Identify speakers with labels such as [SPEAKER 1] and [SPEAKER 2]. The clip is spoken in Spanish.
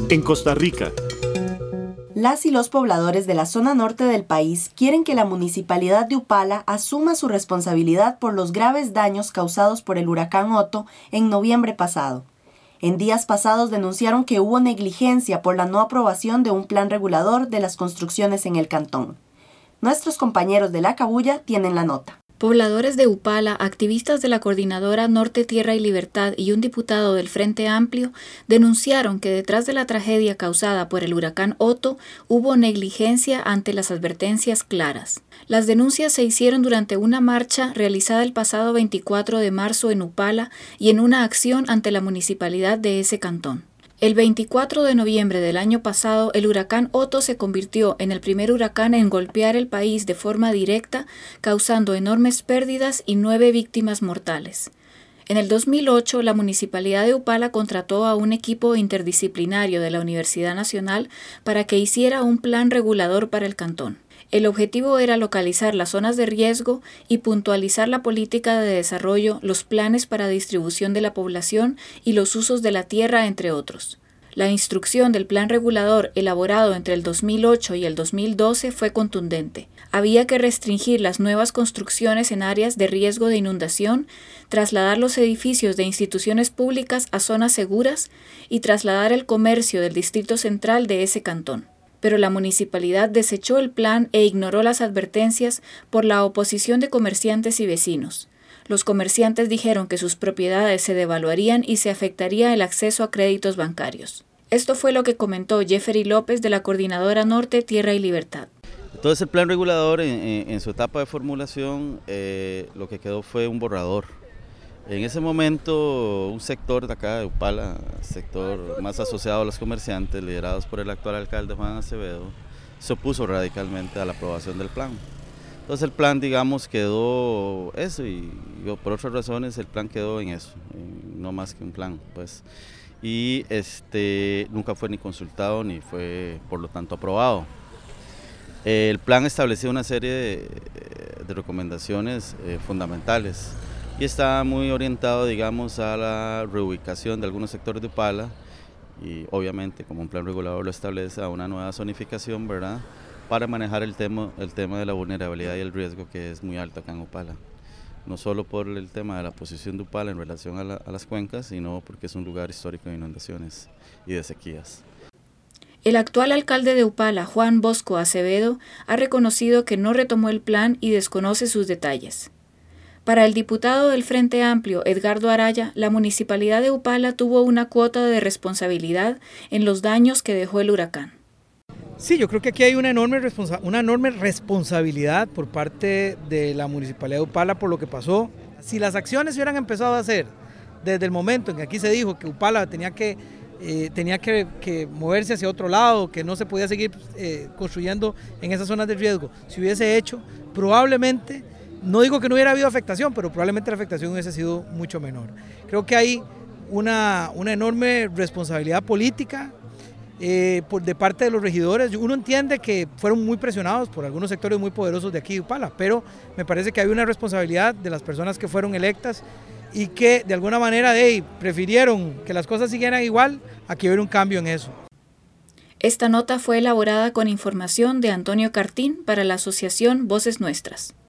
[SPEAKER 1] En Costa Rica,
[SPEAKER 2] las y los pobladores de la zona norte del país quieren que la municipalidad de Upala asuma su responsabilidad por los graves daños causados por el huracán Otto en noviembre pasado. En días pasados denunciaron que hubo negligencia por la no aprobación de un plan regulador de las construcciones en el cantón. Nuestros compañeros de La Cabuya tienen la nota.
[SPEAKER 3] Pobladores de Upala, activistas de la Coordinadora Norte, Tierra y Libertad y un diputado del Frente Amplio denunciaron que detrás de la tragedia causada por el huracán Otto hubo negligencia ante las advertencias claras. Las denuncias se hicieron durante una marcha realizada el pasado 24 de marzo en Upala y en una acción ante la municipalidad de ese cantón. El 24 de noviembre del año pasado, el huracán Otto se convirtió en el primer huracán en golpear el país de forma directa, causando enormes pérdidas y 9 víctimas mortales. En el 2008, la Municipalidad de Upala contrató a un equipo interdisciplinario de la Universidad Nacional para que hiciera un plan regulador para el cantón. El objetivo era localizar las zonas de riesgo y puntualizar la política de desarrollo, los planes para distribución de la población y los usos de la tierra, entre otros. La instrucción del plan regulador elaborado entre el 2008 y el 2012 fue contundente. Había que restringir las nuevas construcciones en áreas de riesgo de inundación, trasladar los edificios de instituciones públicas a zonas seguras y trasladar el comercio del distrito central de ese cantón. Pero la municipalidad desechó el plan e ignoró las advertencias por la oposición de comerciantes y vecinos. Los comerciantes dijeron que sus propiedades se devaluarían y se afectaría el acceso a créditos bancarios. Esto fue lo que comentó Jeffery López de la Coordinadora Norte, Tierra y Libertad.
[SPEAKER 4] Entonces el plan regulador en su etapa de formulación lo que quedó fue un borrador. En ese momento un sector de acá de Upala, sector más asociado a los comerciantes, liderados por el actual alcalde Juan Acevedo, se opuso radicalmente a la aprobación del plan. Entonces el plan, digamos, quedó eso y por otras razones el plan quedó en eso, no más que un plan, pues. Y nunca fue ni consultado ni fue por lo tanto aprobado. El plan establecía una serie de recomendaciones fundamentales y está muy orientado, digamos, a la reubicación de algunos sectores de Upala y obviamente, como un plan regulador lo establece, a una nueva zonificación, ¿verdad?, para manejar el tema de la vulnerabilidad y el riesgo que es muy alto acá en Upala. No solo por el tema de la posición de Upala en relación a las cuencas, sino porque es un lugar histórico de inundaciones y de sequías.
[SPEAKER 3] El actual alcalde de Upala, Juan Bosco Acevedo, ha reconocido que no retomó el plan y desconoce sus detalles. Para el diputado del Frente Amplio, Edgardo Araya, la municipalidad de Upala tuvo una cuota de responsabilidad en los daños que dejó el huracán.
[SPEAKER 5] Sí, yo creo que aquí hay una enorme responsabilidad por parte de la municipalidad de Upala por lo que pasó. Si las acciones se hubieran empezado a hacer desde el momento en que aquí se dijo que Upala tenía que moverse hacia otro lado, que no se podía seguir construyendo en esas zonas de riesgo, si hubiese hecho, probablemente, no digo que no hubiera habido afectación, pero probablemente la afectación hubiese sido mucho menor. Creo que hay una enorme responsabilidad política de parte de los regidores. Uno entiende que fueron muy presionados por algunos sectores muy poderosos de aquí de Upala, pero me parece que hay una responsabilidad de las personas que fueron electas y que de alguna manera prefirieron que las cosas siguieran igual a que hubiera un cambio en eso.
[SPEAKER 3] Esta nota fue elaborada con información de Antonio Cartín para la asociación Voces Nuestras.